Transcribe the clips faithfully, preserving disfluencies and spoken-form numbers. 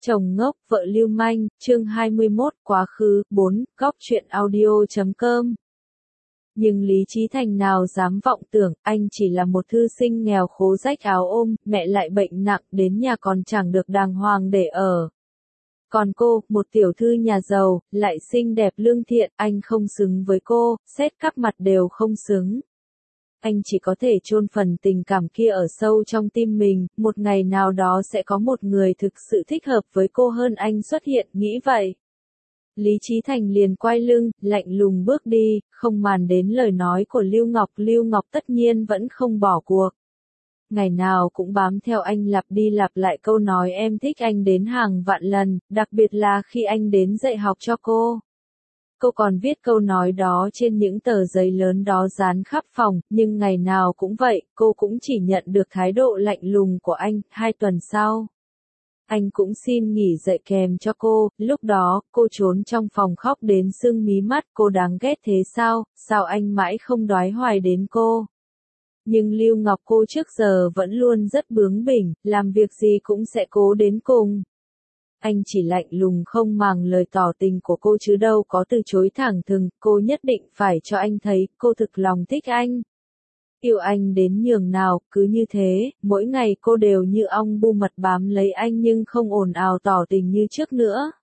Chồng ngốc, vợ lưu manh, chương hai mươi mốt, quá khứ, bốn, góc truyện audio chấm com. Nhưng Lý Chí Thành nào dám vọng tưởng, anh chỉ là một thư sinh nghèo khố rách áo ôm, mẹ lại bệnh nặng, đến nhà còn chẳng được đàng hoàng để ở. Còn cô, một tiểu thư nhà giàu, lại xinh đẹp lương thiện, anh không xứng với cô, xét các mặt đều không xứng. Anh chỉ có thể chôn phần tình cảm kia ở sâu trong tim mình, một ngày nào đó sẽ có một người thực sự thích hợp với cô hơn anh xuất hiện, nghĩ vậy. Lý Chí Thành liền quay lưng, lạnh lùng bước đi, không màng đến lời nói của Lưu Ngọc. Lưu Ngọc tất nhiên vẫn không bỏ cuộc. Ngày nào cũng bám theo anh lặp đi lặp lại câu nói em thích anh đến hàng vạn lần, đặc biệt là khi anh đến dạy học cho cô. Cô còn viết câu nói đó trên những tờ giấy lớn đó dán khắp phòng, nhưng ngày nào cũng vậy, cô cũng chỉ nhận được thái độ lạnh lùng của anh. Hai tuần sau, anh cũng xin nghỉ dạy kèm cho cô, lúc đó, cô trốn trong phòng khóc đến sưng mí mắt. Cô đáng ghét thế sao, sao anh mãi không đoái hoài đến cô? Nhưng Lưu Ngọc cô trước giờ vẫn luôn rất bướng bỉnh, làm việc gì cũng sẽ cố đến cùng. Anh chỉ lạnh lùng không màng lời tỏ tình của cô chứ đâu có từ chối thẳng thừng, cô nhất định phải cho anh thấy, cô thực lòng thích anh. Yêu anh đến nhường nào, cứ như thế, mỗi ngày cô đều như ong bu mật bám lấy anh nhưng không ồn ào tỏ tình như trước nữa.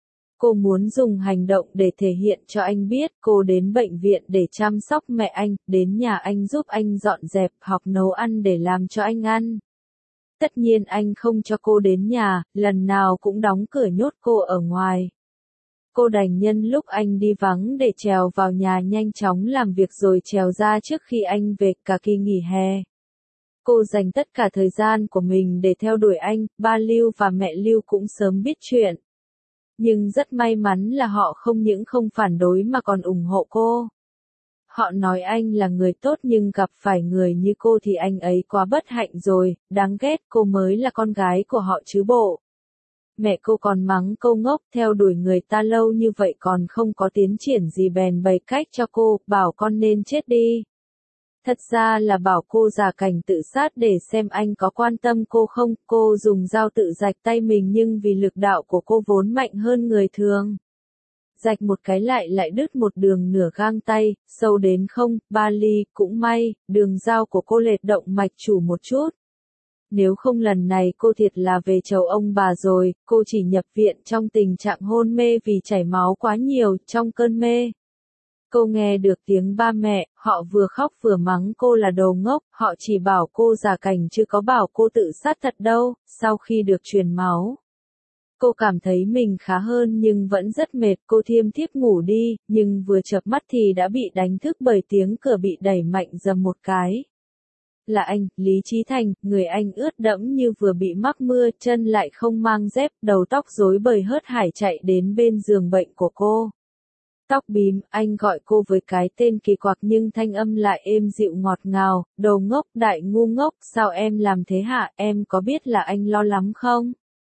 Cô muốn dùng hành động để thể hiện cho anh biết, cô đến bệnh viện để chăm sóc mẹ anh, đến nhà anh giúp anh dọn dẹp, học nấu ăn để làm cho anh ăn. Tất nhiên anh không cho cô đến nhà, lần nào cũng đóng cửa nhốt cô ở ngoài. Cô đành nhân lúc anh đi vắng để trèo vào nhà nhanh chóng làm việc rồi trèo ra trước khi anh về. Cả kỳ nghỉ hè, cô dành tất cả thời gian của mình để theo đuổi anh. Ba Lưu và mẹ Lưu cũng sớm biết chuyện. Nhưng rất may mắn là họ không những không phản đối mà còn ủng hộ cô. Họ nói anh là người tốt nhưng gặp phải người như cô thì anh ấy quá bất hạnh rồi, đáng ghét, cô mới là con gái của họ chứ bộ. Mẹ cô còn mắng câu ngốc, theo đuổi người ta lâu như vậy còn không có tiến triển gì bèn bày cách cho cô, bảo con nên chết đi. Thật ra là bảo cô giả cảnh tự sát để xem anh có quan tâm cô không. Cô dùng dao tự rạch tay mình nhưng vì lực đạo của cô vốn mạnh hơn người thường. Rạch một cái lại lại đứt một đường nửa gang tay, sâu đến không, ba ly, cũng may, đường dao của cô lệch động mạch chủ một chút. Nếu không lần này cô thiệt là về chầu ông bà rồi. Cô chỉ nhập viện trong tình trạng hôn mê vì chảy máu quá nhiều. Trong cơn mê, cô nghe được tiếng ba mẹ, họ vừa khóc vừa mắng cô là đồ ngốc, họ chỉ bảo cô giả cảnh chứ có bảo cô tự sát thật đâu. Sau khi được truyền máu, cô cảm thấy mình khá hơn nhưng vẫn rất mệt. Cô thiêm thiếp ngủ đi, nhưng vừa chợp mắt thì đã bị đánh thức bởi tiếng cửa bị đẩy mạnh dầm một cái. Là anh, Lý Chí Thành, người anh ướt đẫm như vừa bị mắc mưa, chân lại không mang dép, đầu tóc rối bời hớt hải chạy đến bên giường bệnh của cô. Tóc bím, anh gọi cô với cái tên kỳ quặc nhưng thanh âm lại êm dịu ngọt ngào. Đồ ngốc, đại ngu ngốc, sao em làm thế hả? Em có biết là anh lo lắm không?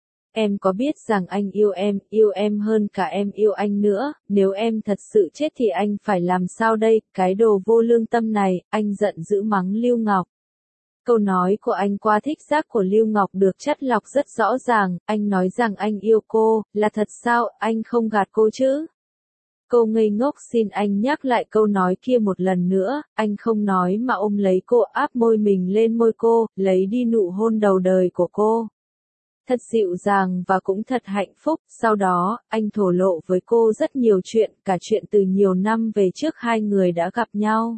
Em có biết rằng anh yêu em, yêu em hơn cả em yêu anh nữa, nếu em thật sự chết thì anh phải làm sao đây? Cái đồ vô lương tâm này, anh giận dữ mắng Lưu Ngọc. Câu nói của anh qua thích giác của Lưu Ngọc được chắt lọc rất rõ ràng. Anh nói rằng anh yêu cô, là thật sao? Anh không gạt cô chứ? Cô ngây ngốc, xin anh nhắc lại câu nói kia một lần nữa. Anh không nói mà ôm lấy cô, áp môi mình lên môi cô, lấy đi nụ hôn đầu đời của cô. Thật dịu dàng và cũng thật hạnh phúc. Sau đó, anh thổ lộ với cô rất nhiều chuyện, cả chuyện từ nhiều năm về trước hai người đã gặp nhau.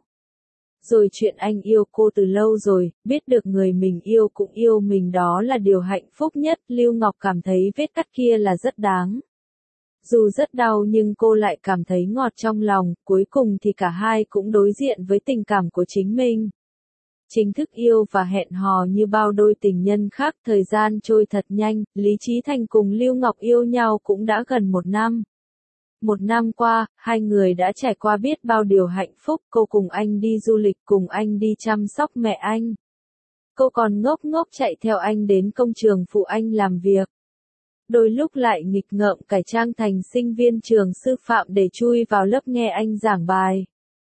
Rồi chuyện anh yêu cô từ lâu rồi, biết được người mình yêu cũng yêu mình, đó là điều hạnh phúc nhất. Lưu Ngọc cảm thấy vết cắt kia là rất đáng. Dù rất đau nhưng cô lại cảm thấy ngọt trong lòng. Cuối cùng thì cả hai cũng đối diện với tình cảm của chính mình. Chính thức yêu và hẹn hò như bao đôi tình nhân khác. Thời gian trôi thật nhanh, Lý Chí Thành cùng Lưu Ngọc yêu nhau cũng đã gần một năm. Một năm qua, hai người đã trải qua biết bao điều hạnh phúc. Cô cùng anh đi du lịch, cùng anh đi chăm sóc mẹ anh. Cô còn ngốc ngốc chạy theo anh đến công trường phụ anh làm việc. Đôi lúc lại nghịch ngợm cải trang thành sinh viên trường sư phạm để chui vào lớp nghe anh giảng bài.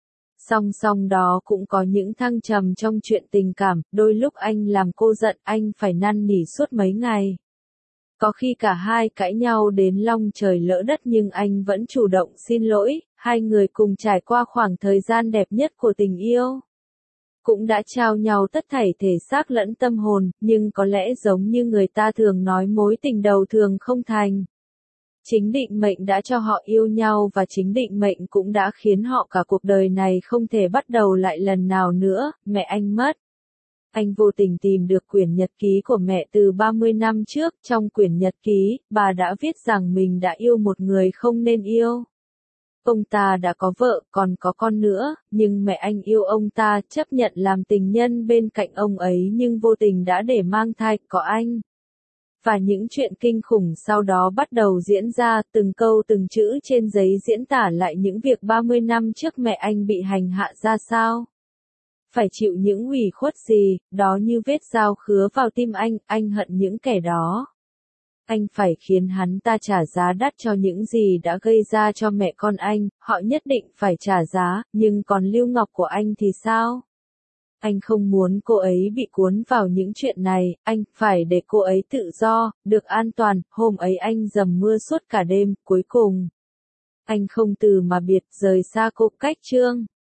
Song song đó cũng có những thăng trầm trong chuyện tình cảm, đôi lúc anh làm cô giận, anh phải năn nỉ suốt mấy ngày. Có khi cả hai cãi nhau đến long trời lỡ đất nhưng anh vẫn chủ động xin lỗi, hai người cùng trải qua khoảng thời gian đẹp nhất của tình yêu. Cũng đã trao nhau tất thảy thể xác lẫn tâm hồn, nhưng có lẽ giống như người ta thường nói mối tình đầu thường không thành. Chính định mệnh đã cho họ yêu nhau và chính định mệnh cũng đã khiến họ cả cuộc đời này không thể bắt đầu lại lần nào nữa. Mẹ anh mất. Anh vô tình tìm được quyển nhật ký của mẹ từ ba mươi năm trước, trong quyển nhật ký, bà đã viết rằng mình đã yêu một người không nên yêu. Ông ta đã có vợ, còn có con nữa, nhưng mẹ anh yêu ông ta, chấp nhận làm tình nhân bên cạnh ông ấy nhưng vô tình đã để mang thai, có anh. Và những chuyện kinh khủng sau đó bắt đầu diễn ra, từng câu từng chữ trên giấy diễn tả lại những việc ba mươi năm trước mẹ anh bị hành hạ ra sao. Phải chịu những ủy khuất gì, đó như vết dao khứa vào tim anh, anh hận những kẻ đó. Anh phải khiến hắn ta trả giá đắt cho những gì đã gây ra cho mẹ con anh, họ nhất định phải trả giá, nhưng còn Lưu Ngọc của anh thì sao? Anh không muốn cô ấy bị cuốn vào những chuyện này, anh phải để cô ấy tự do, được an toàn. Hôm ấy anh dầm mưa suốt cả đêm, cuối cùng anh không từ mà biệt rời xa cô. Cách chương